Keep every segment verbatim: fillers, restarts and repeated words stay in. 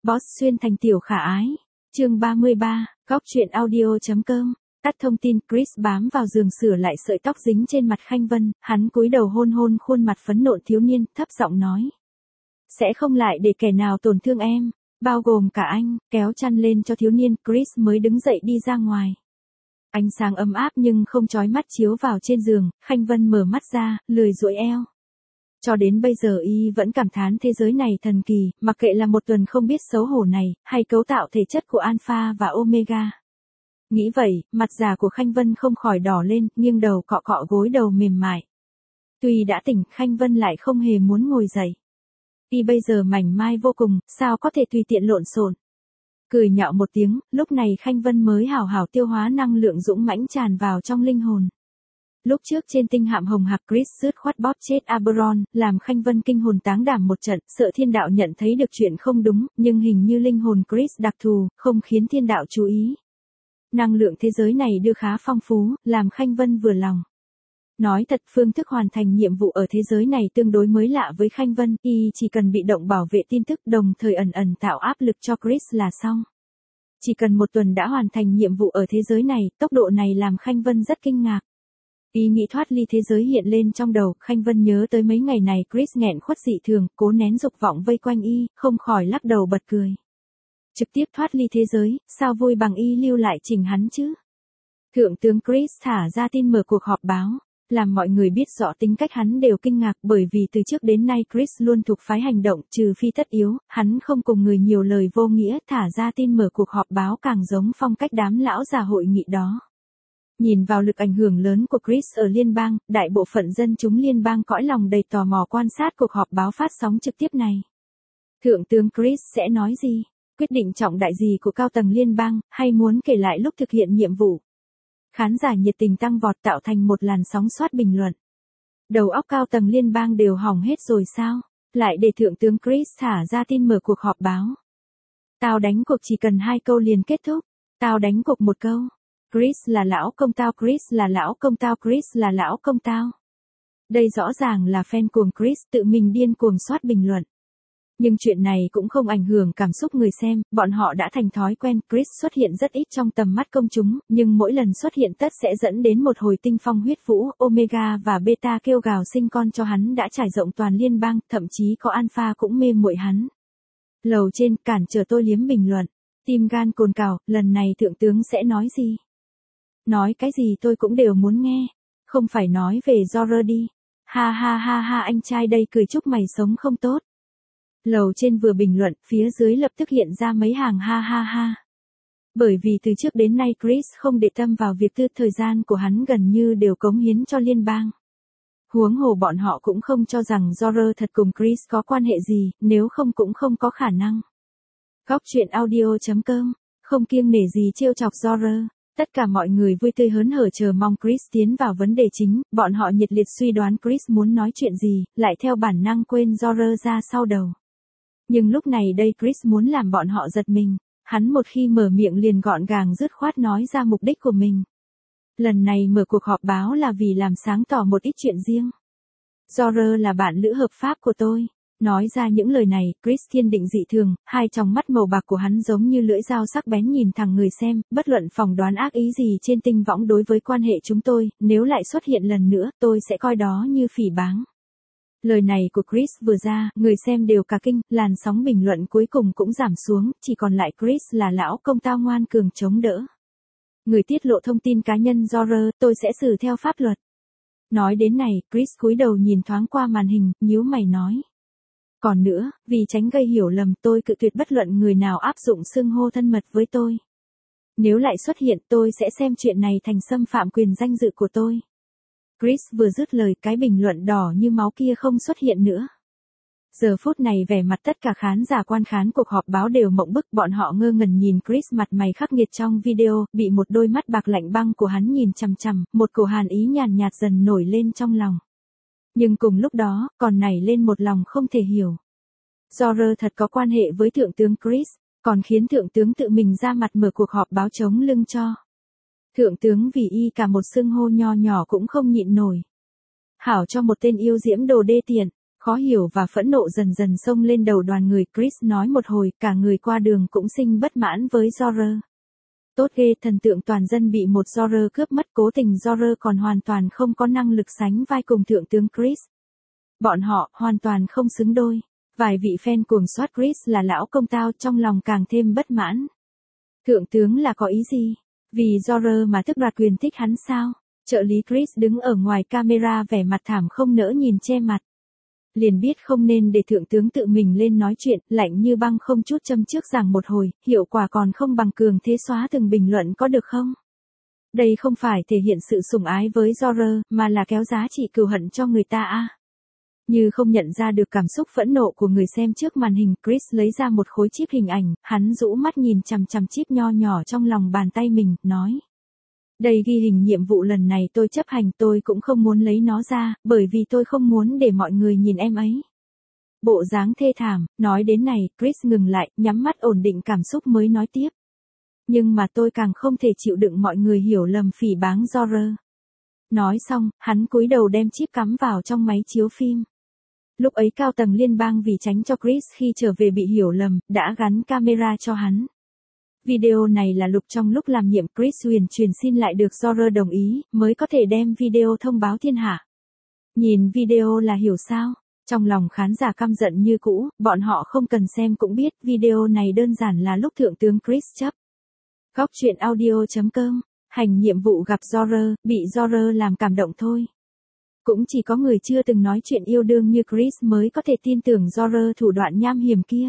Boss xuyên thành tiểu khả ái. Chương ba mươi ba, góc truyện audio chấm com. Tắt thông tin, Chris bám vào giường sửa lại sợi tóc dính trên mặt Khanh Vân, hắn cúi đầu hôn hôn khuôn mặt phấn nộ thiếu niên, thấp giọng nói: "Sẽ không lại để kẻ nào tổn thương em, bao gồm cả anh." Kéo chăn lên cho thiếu niên, Chris mới đứng dậy đi ra ngoài. Ánh sáng ấm áp nhưng không chói mắt chiếu vào trên giường, Khanh Vân mở mắt ra, lười duỗi eo. Cho đến bây giờ y vẫn cảm thán thế giới này thần kỳ, mặc kệ là một tuần không biết xấu hổ này, hay cấu tạo thể chất của Alpha và Omega. Nghĩ vậy, mặt già của Khanh Vân không khỏi đỏ lên, nghiêng đầu cọ cọ gối đầu mềm mại. Tuy đã tỉnh, Khanh Vân lại không hề muốn ngồi dậy. Y bây giờ mảnh mai vô cùng, sao có thể tùy tiện lộn xộn. Cười nhạo một tiếng, lúc này Khanh Vân mới hào hào tiêu hóa năng lượng dũng mãnh tràn vào trong linh hồn. Lúc trước trên tinh hạm hồng hạc, Chris sứt khoát bóp chết Aberon, làm Khanh Vân kinh hồn táng đảm một trận, sợ thiên đạo nhận thấy được chuyện không đúng, nhưng hình như linh hồn Chris đặc thù, không khiến thiên đạo chú ý. Năng lượng thế giới này đưa khá phong phú, làm Khanh Vân vừa lòng. Nói thật, phương thức hoàn thành nhiệm vụ ở thế giới này tương đối mới lạ với Khanh Vân, y chỉ cần bị động bảo vệ tin tức đồng thời ẩn ẩn tạo áp lực cho Chris là xong. Chỉ cần một tuần đã hoàn thành nhiệm vụ ở thế giới này, tốc độ này làm Khanh Vân rất kinh ngạc. Ý nghĩ thoát ly thế giới hiện lên trong đầu, Khanh Vân nhớ tới mấy ngày này Chris nghẹn khuất dị thường, cố nén dục vọng vây quanh y, không khỏi lắc đầu bật cười. Trực tiếp thoát ly thế giới, sao vui bằng y lưu lại trình hắn chứ? Thượng tướng Chris thả ra tin mở cuộc họp báo, làm mọi người biết rõ tính cách hắn đều kinh ngạc, bởi vì từ trước đến nay Chris luôn thuộc phái hành động, trừ phi tất yếu, hắn không cùng người nhiều lời vô nghĩa, thả ra tin mở cuộc họp báo càng giống phong cách đám lão già hội nghị đó. Nhìn vào lực ảnh hưởng lớn của Chris ở liên bang, đại bộ phận dân chúng liên bang cõi lòng đầy tò mò quan sát cuộc họp báo phát sóng trực tiếp này. Thượng tướng Chris sẽ nói gì? Quyết định trọng đại gì của cao tầng liên bang, hay muốn kể lại lúc thực hiện nhiệm vụ? Khán giả nhiệt tình tăng vọt tạo thành một làn sóng soát bình luận. Đầu óc cao tầng liên bang đều hỏng hết rồi sao? Lại để thượng tướng Chris thả ra tin mở cuộc họp báo. Tao đánh cuộc chỉ cần hai câu liền kết thúc. Tao đánh cuộc một câu. Chris là lão công tao, Chris là lão công tao, Chris là lão công tao. Đây rõ ràng là fan cuồng Chris tự mình điên cuồng soát bình luận. Nhưng chuyện này cũng không ảnh hưởng cảm xúc người xem, bọn họ đã thành thói quen, Chris xuất hiện rất ít trong tầm mắt công chúng, nhưng mỗi lần xuất hiện tất sẽ dẫn đến một hồi tinh phong huyết vũ, Omega và Beta kêu gào sinh con cho hắn đã trải rộng toàn liên bang, thậm chí có Alpha cũng mê muội hắn. Lầu trên, cản trở tôi liếm bình luận. Tim gan cồn cào, lần này thượng tướng sẽ nói gì? Nói cái gì tôi cũng đều muốn nghe. Không phải nói về Jorah đi. Ha ha ha ha, anh trai đây cười chúc mày sống không tốt. Lầu trên vừa bình luận, phía dưới lập tức hiện ra mấy hàng ha ha ha. Bởi vì từ trước đến nay Chris không để tâm vào việc tư, thời gian của hắn gần như đều cống hiến cho liên bang. Huống hồ bọn họ cũng không cho rằng Jorah thật cùng Chris có quan hệ gì, nếu không cũng không có khả năng. Góc truyện audio chấm com, không kiêng nể gì trêu chọc Jorah. Tất cả mọi người vui tươi hớn hở chờ mong Chris tiến vào vấn đề chính, bọn họ nhiệt liệt suy đoán Chris muốn nói chuyện gì, lại theo bản năng quên Jorah ra sau đầu. Nhưng lúc này đây Chris muốn làm bọn họ giật mình, hắn một khi mở miệng liền gọn gàng dứt khoát nói ra mục đích của mình. Lần này mở cuộc họp báo là vì làm sáng tỏ một ít chuyện riêng. Jorah là bạn lữ hợp pháp của tôi. Nói ra những lời này, Chris kiên định dị thường, hai tròng mắt màu bạc của hắn giống như lưỡi dao sắc bén nhìn thẳng người xem, bất luận phỏng đoán ác ý gì trên tinh võng đối với quan hệ chúng tôi, nếu lại xuất hiện lần nữa, tôi sẽ coi đó như phỉ báng. Lời này của Chris vừa ra, người xem đều cả kinh, làn sóng bình luận cuối cùng cũng giảm xuống, chỉ còn lại Chris là lão công tao ngoan cường chống đỡ. Người tiết lộ thông tin cá nhân Jorah, tôi sẽ xử theo pháp luật. Nói đến này, Chris cúi đầu nhìn thoáng qua màn hình, nhíu mày nói. Còn nữa, vì tránh gây hiểu lầm, tôi cự tuyệt bất luận người nào áp dụng xưng hô thân mật với tôi. Nếu lại xuất hiện, tôi sẽ xem chuyện này thành xâm phạm quyền danh dự của tôi. Chris vừa dứt lời, cái bình luận đỏ như máu kia không xuất hiện nữa. Giờ phút này vẻ mặt tất cả khán giả quan khán cuộc họp báo đều mộng bức, bọn họ ngơ ngẩn nhìn Chris mặt mày khắc nghiệt trong video, bị một đôi mắt bạc lạnh băng của hắn nhìn chằm chằm, một cổ hàn ý nhàn nhạt dần nổi lên trong lòng. Nhưng cùng lúc đó, còn nảy lên một lòng không thể hiểu. Jorah thật có quan hệ với thượng tướng Chris, còn khiến thượng tướng tự mình ra mặt mở cuộc họp báo chống lưng cho. Thượng tướng vì y cả một xưng hô nho nhỏ cũng không nhịn nổi. Hảo cho một tên yêu diễm đồ đê tiện, Khó hiểu và phẫn nộ dần dần xông lên đầu đoàn người, Chris nói một hồi, cả người qua đường cũng sinh bất mãn với George. Tốt ghê, thần tượng toàn dân bị một George cướp mất, cố tình George còn hoàn toàn không có năng lực sánh vai cùng thượng tướng Chris. Bọn họ, hoàn toàn không xứng đôi. Vài vị fan cuồng soát Chris là lão công tao, trong lòng càng thêm bất mãn. Thượng tướng là có ý gì? Vì George mà tức đoạt quyền thích hắn sao? Trợ lý Chris đứng ở ngoài camera vẻ mặt thảm không nỡ nhìn, che mặt. Liền biết không nên để thượng tướng tự mình lên nói chuyện, lạnh như băng không chút châm trước giảng một hồi, hiệu quả còn không bằng cường thế xóa từng bình luận có được không? Đây không phải thể hiện sự sủng ái với George, mà là kéo giá trị cừu hận cho người ta à. Như không nhận ra được cảm xúc phẫn nộ của người xem trước màn hình, Chris lấy ra một khối chip hình ảnh, hắn rũ mắt nhìn chằm chằm chip nho nhỏ trong lòng bàn tay mình, nói. Đây ghi hình nhiệm vụ lần này tôi chấp hành, tôi cũng không muốn lấy nó ra, bởi vì tôi không muốn để mọi người nhìn em ấy. Bộ dáng thê thảm, nói đến này, Chris ngừng lại, nhắm mắt ổn định cảm xúc mới nói tiếp. Nhưng mà tôi càng không thể chịu đựng mọi người hiểu lầm phỉ báng George. Nói xong, hắn cúi đầu đem chip cắm vào trong máy chiếu phim. Lúc ấy cao tầng liên bang vì tránh cho Chris khi trở về bị hiểu lầm, đã gắn camera cho hắn. Video này là lục trong lúc làm nhiệm, Chris huyền truyền xin lại được George đồng ý, mới có thể đem video thông báo thiên hạ. Nhìn video là hiểu sao? Trong lòng khán giả căm giận như cũ, bọn họ không cần xem cũng biết, video này đơn giản là lúc thượng tướng Chris chấp. Góc truyện audio chấm com, hành nhiệm vụ gặp George, bị George làm cảm động thôi. Cũng chỉ có người chưa từng nói chuyện yêu đương như Chris mới có thể tin tưởng George thủ đoạn nham hiểm kia.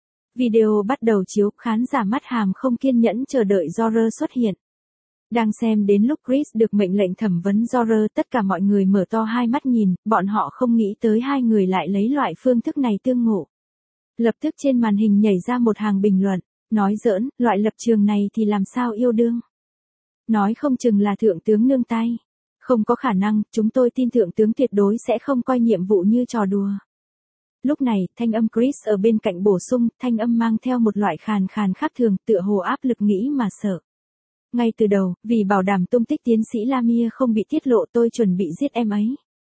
Video bắt đầu chiếu, khán giả mắt hàm không kiên nhẫn chờ đợi George xuất hiện. Đang xem đến lúc Chris được mệnh lệnh thẩm vấn George, tất cả mọi người mở to hai mắt nhìn, bọn họ không nghĩ tới hai người lại lấy loại phương thức này tương ngộ. Lập tức trên màn hình nhảy ra một hàng bình luận, nói giỡn, loại lập trường này thì làm sao yêu đương. Nói không chừng là thượng tướng nương tay. Không có khả năng, chúng tôi tin thượng tướng tuyệt đối sẽ không coi nhiệm vụ như trò đùa. Lúc này, thanh âm Chris ở bên cạnh bổ sung, thanh âm mang theo một loại khàn khàn khác thường, tựa hồ áp lực nghĩ mà sợ. Ngay từ đầu, vì bảo đảm tung tích tiến sĩ Lamia không bị tiết lộ, tôi chuẩn bị giết em ấy.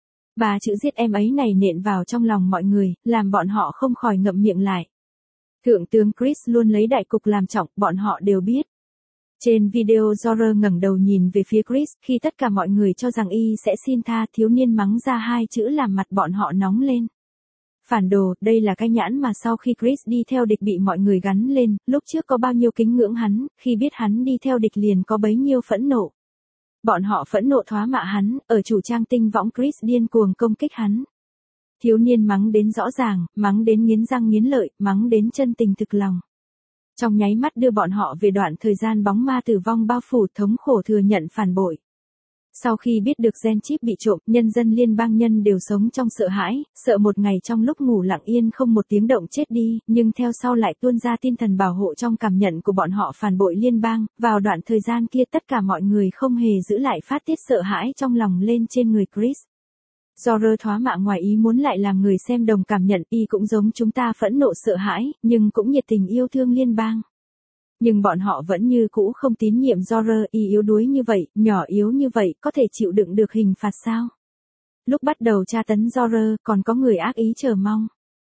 Ba chữ giết em ấy này nện vào trong lòng mọi người, làm bọn họ không khỏi ngậm miệng lại. Thượng tướng Chris luôn lấy đại cục làm trọng, bọn họ đều biết. Trên video George ngẩng đầu nhìn về phía Chris, khi tất cả mọi người cho rằng y sẽ xin tha, thiếu niên mắng ra hai chữ làm mặt bọn họ nóng lên. Phản đồ, đây là cái nhãn mà sau khi Chris đi theo địch bị mọi người gắn lên, lúc trước có bao nhiêu kính ngưỡng hắn, khi biết hắn đi theo địch liền có bấy nhiêu phẫn nộ. Bọn họ phẫn nộ thoá mạ hắn, ở chủ trang tinh võng Chris điên cuồng công kích hắn. Thiếu niên mắng đến rõ ràng, mắng đến nghiến răng nghiến lợi, mắng đến chân tình thực lòng. Trong nháy mắt đưa bọn họ về đoạn thời gian bóng ma tử vong bao phủ, thống khổ thừa nhận phản bội. Sau khi biết được gen chip bị trộm, nhân dân liên bang nhân đều sống trong sợ hãi, sợ một ngày trong lúc ngủ lặng yên không một tiếng động chết đi, nhưng theo sau lại tuôn ra tinh thần bảo hộ trong cảm nhận của bọn họ phản bội liên bang. Vào đoạn thời gian kia tất cả mọi người không hề giữ lại phát tiết sợ hãi trong lòng lên trên người Chris. George thoá mạ ngoài ý muốn lại làm người xem đồng cảm nhận, y cũng giống chúng ta phẫn nộ sợ hãi, nhưng cũng nhiệt tình yêu thương liên bang. Nhưng bọn họ vẫn như cũ không tín nhiệm George, y yếu đuối như vậy, nhỏ yếu như vậy, có thể chịu đựng được hình phạt sao? Lúc bắt đầu tra tấn George, còn có người ác ý chờ mong.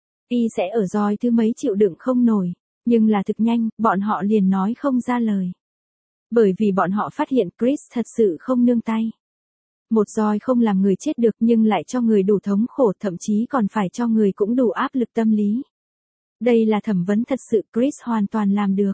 Y sẽ ở roi thứ mấy chịu đựng không nổi, nhưng là thực nhanh, bọn họ liền nói không ra lời. Bởi vì bọn họ phát hiện Chris thật sự không nương tay. Một roi không làm người chết được nhưng lại cho người đủ thống khổ, thậm chí còn phải cho người cũng đủ áp lực tâm lý. Đây là thẩm vấn thật sự, Chris hoàn toàn làm được.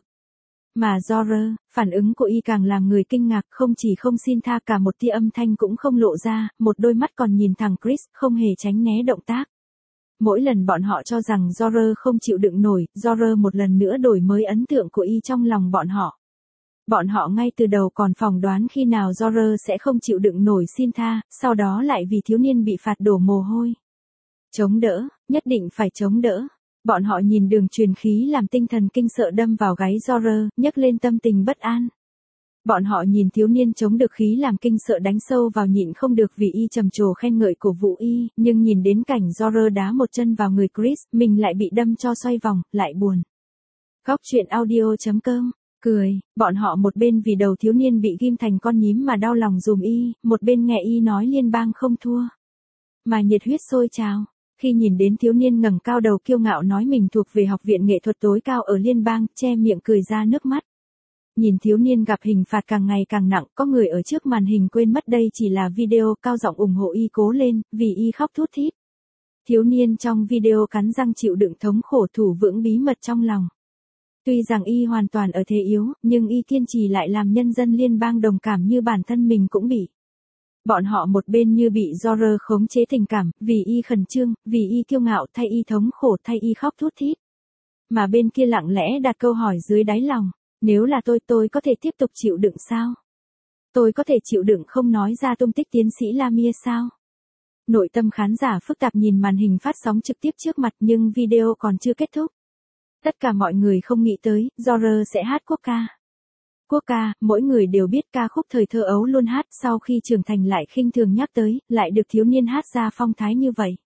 Mà George, phản ứng của y càng làm người kinh ngạc, không chỉ không xin tha, cả một tia âm thanh cũng không lộ ra, một đôi mắt còn nhìn thẳng Chris, không hề tránh né động tác. Mỗi lần bọn họ cho rằng George không chịu đựng nổi, George một lần nữa đổi mới ấn tượng của y trong lòng bọn họ. Bọn họ ngay từ đầu còn phỏng đoán khi nào George sẽ không chịu đựng nổi xin tha, sau đó lại vì thiếu niên bị phạt đổ mồ hôi. Chống đỡ, nhất định phải chống đỡ. Bọn họ nhìn đường truyền khí làm tinh thần kinh sợ đâm vào gáy George, nhấc lên tâm tình bất an. Bọn họ nhìn thiếu niên chống được khí làm kinh sợ đánh sâu vào nhịn không được vì y trầm trồ khen ngợi cổ vũ y, nhưng nhìn đến cảnh George đá một chân vào người Chris, mình lại bị đâm cho xoay vòng, lại buồn. Góc truyện audio chấm com, cười, bọn họ một bên vì đầu thiếu niên bị ghim thành con nhím mà đau lòng dùm y, một bên nghe y nói liên bang không thua. Mà nhiệt huyết sôi trào. Khi nhìn đến thiếu niên ngẩng cao đầu kiêu ngạo nói mình thuộc về học viện nghệ thuật tối cao ở liên bang, che miệng cười ra nước mắt. Nhìn thiếu niên gặp hình phạt càng ngày càng nặng, có người ở trước màn hình quên mất đây chỉ là video, cao giọng ủng hộ y cố lên, vì y khóc thút thít. Thiếu niên trong video cắn răng chịu đựng thống khổ thủ vững bí mật trong lòng. Tuy rằng y hoàn toàn ở thế yếu, nhưng y kiên trì lại làm nhân dân liên bang đồng cảm như bản thân mình cũng bị. Bọn họ một bên như bị George khống chế tình cảm, vì y khẩn trương, vì y kiêu ngạo thay y thống khổ thay y khóc thút thít. Mà bên kia lặng lẽ đặt câu hỏi dưới đáy lòng, nếu là tôi tôi có thể tiếp tục chịu đựng sao? Tôi có thể chịu đựng không nói ra tung tích tiến sĩ Lamia sao? Nội tâm khán giả phức tạp nhìn màn hình phát sóng trực tiếp trước mặt nhưng video còn chưa kết thúc. Tất cả mọi người không nghĩ tới, George sẽ hát quốc ca. Quốc ca, mỗi người đều biết ca khúc thời thơ ấu luôn hát, sau khi trưởng thành lại khinh thường nhắc tới, lại được thiếu niên hát ra phong thái như vậy.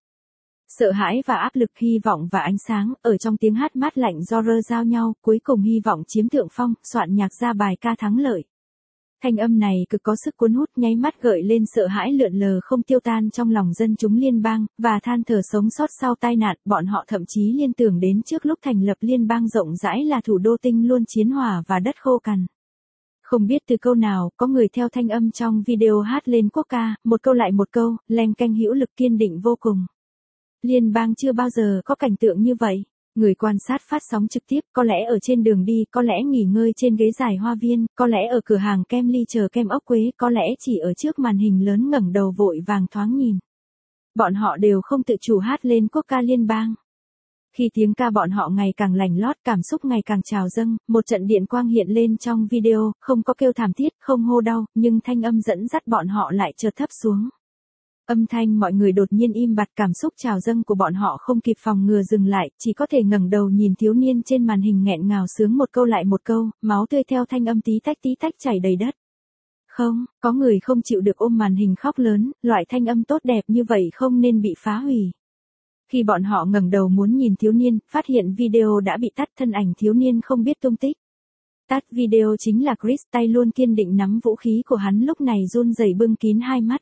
Sợ hãi và áp lực, hy vọng và ánh sáng, ở trong tiếng hát mát lạnh George giao nhau, cuối cùng hy vọng chiếm thượng phong, soạn nhạc ra bài ca thắng lợi. Thanh âm này cực có sức cuốn hút, nháy mắt gợi lên sợ hãi lượn lờ không tiêu tan trong lòng dân chúng liên bang, và than thở sống sót sau tai nạn, bọn họ thậm chí liên tưởng đến trước lúc thành lập liên bang rộng rãi là thủ đô tinh luôn chiến hỏa và đất khô cằn. Không biết từ câu nào, có người theo thanh âm trong video hát lên quốc ca, một câu lại một câu, leng keng hữu lực kiên định vô cùng. Liên bang chưa bao giờ có cảnh tượng như vậy. Người quan sát phát sóng trực tiếp, có lẽ ở trên đường đi, có lẽ nghỉ ngơi trên ghế dài hoa viên, có lẽ ở cửa hàng kem ly chờ kem ốc quế, có lẽ chỉ ở trước màn hình lớn ngẩng đầu vội vàng thoáng nhìn. Bọn họ đều không tự chủ hát lên quốc ca liên bang. Khi tiếng ca bọn họ ngày càng lành lót, cảm xúc ngày càng trào dâng, một trận điện quang hiện lên trong video, không có kêu thảm thiết, không hô đau, nhưng thanh âm dẫn dắt bọn họ lại chợt thấp xuống. Âm thanh mọi người đột nhiên im bặt, cảm xúc trào dâng của bọn họ không kịp phòng ngừa dừng lại, chỉ có thể ngẩng đầu nhìn thiếu niên trên màn hình nghẹn ngào sướng một câu lại một câu, máu tươi theo thanh âm tí tách tí tách chảy đầy đất. Không, có người không chịu được ôm màn hình khóc lớn, loại thanh âm tốt đẹp như vậy không nên bị phá hủy. Khi bọn họ ngẩng đầu muốn nhìn thiếu niên, phát hiện video đã bị tắt, thân ảnh thiếu niên không biết tung tích. Tắt video chính là Chris, tay luôn kiên định nắm vũ khí của hắn lúc này run rẩy bưng kín hai mắt.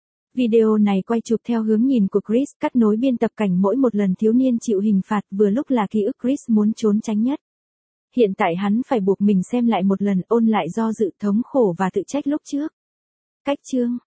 Video này quay chụp theo hướng nhìn của Chris, cắt nối biên tập cảnh mỗi một lần thiếu niên chịu hình phạt, vừa lúc là ký ức Chris muốn trốn tránh nhất. Hiện tại hắn phải buộc mình xem lại một lần, ôn lại do dự thống khổ và tự trách lúc trước. Cách chương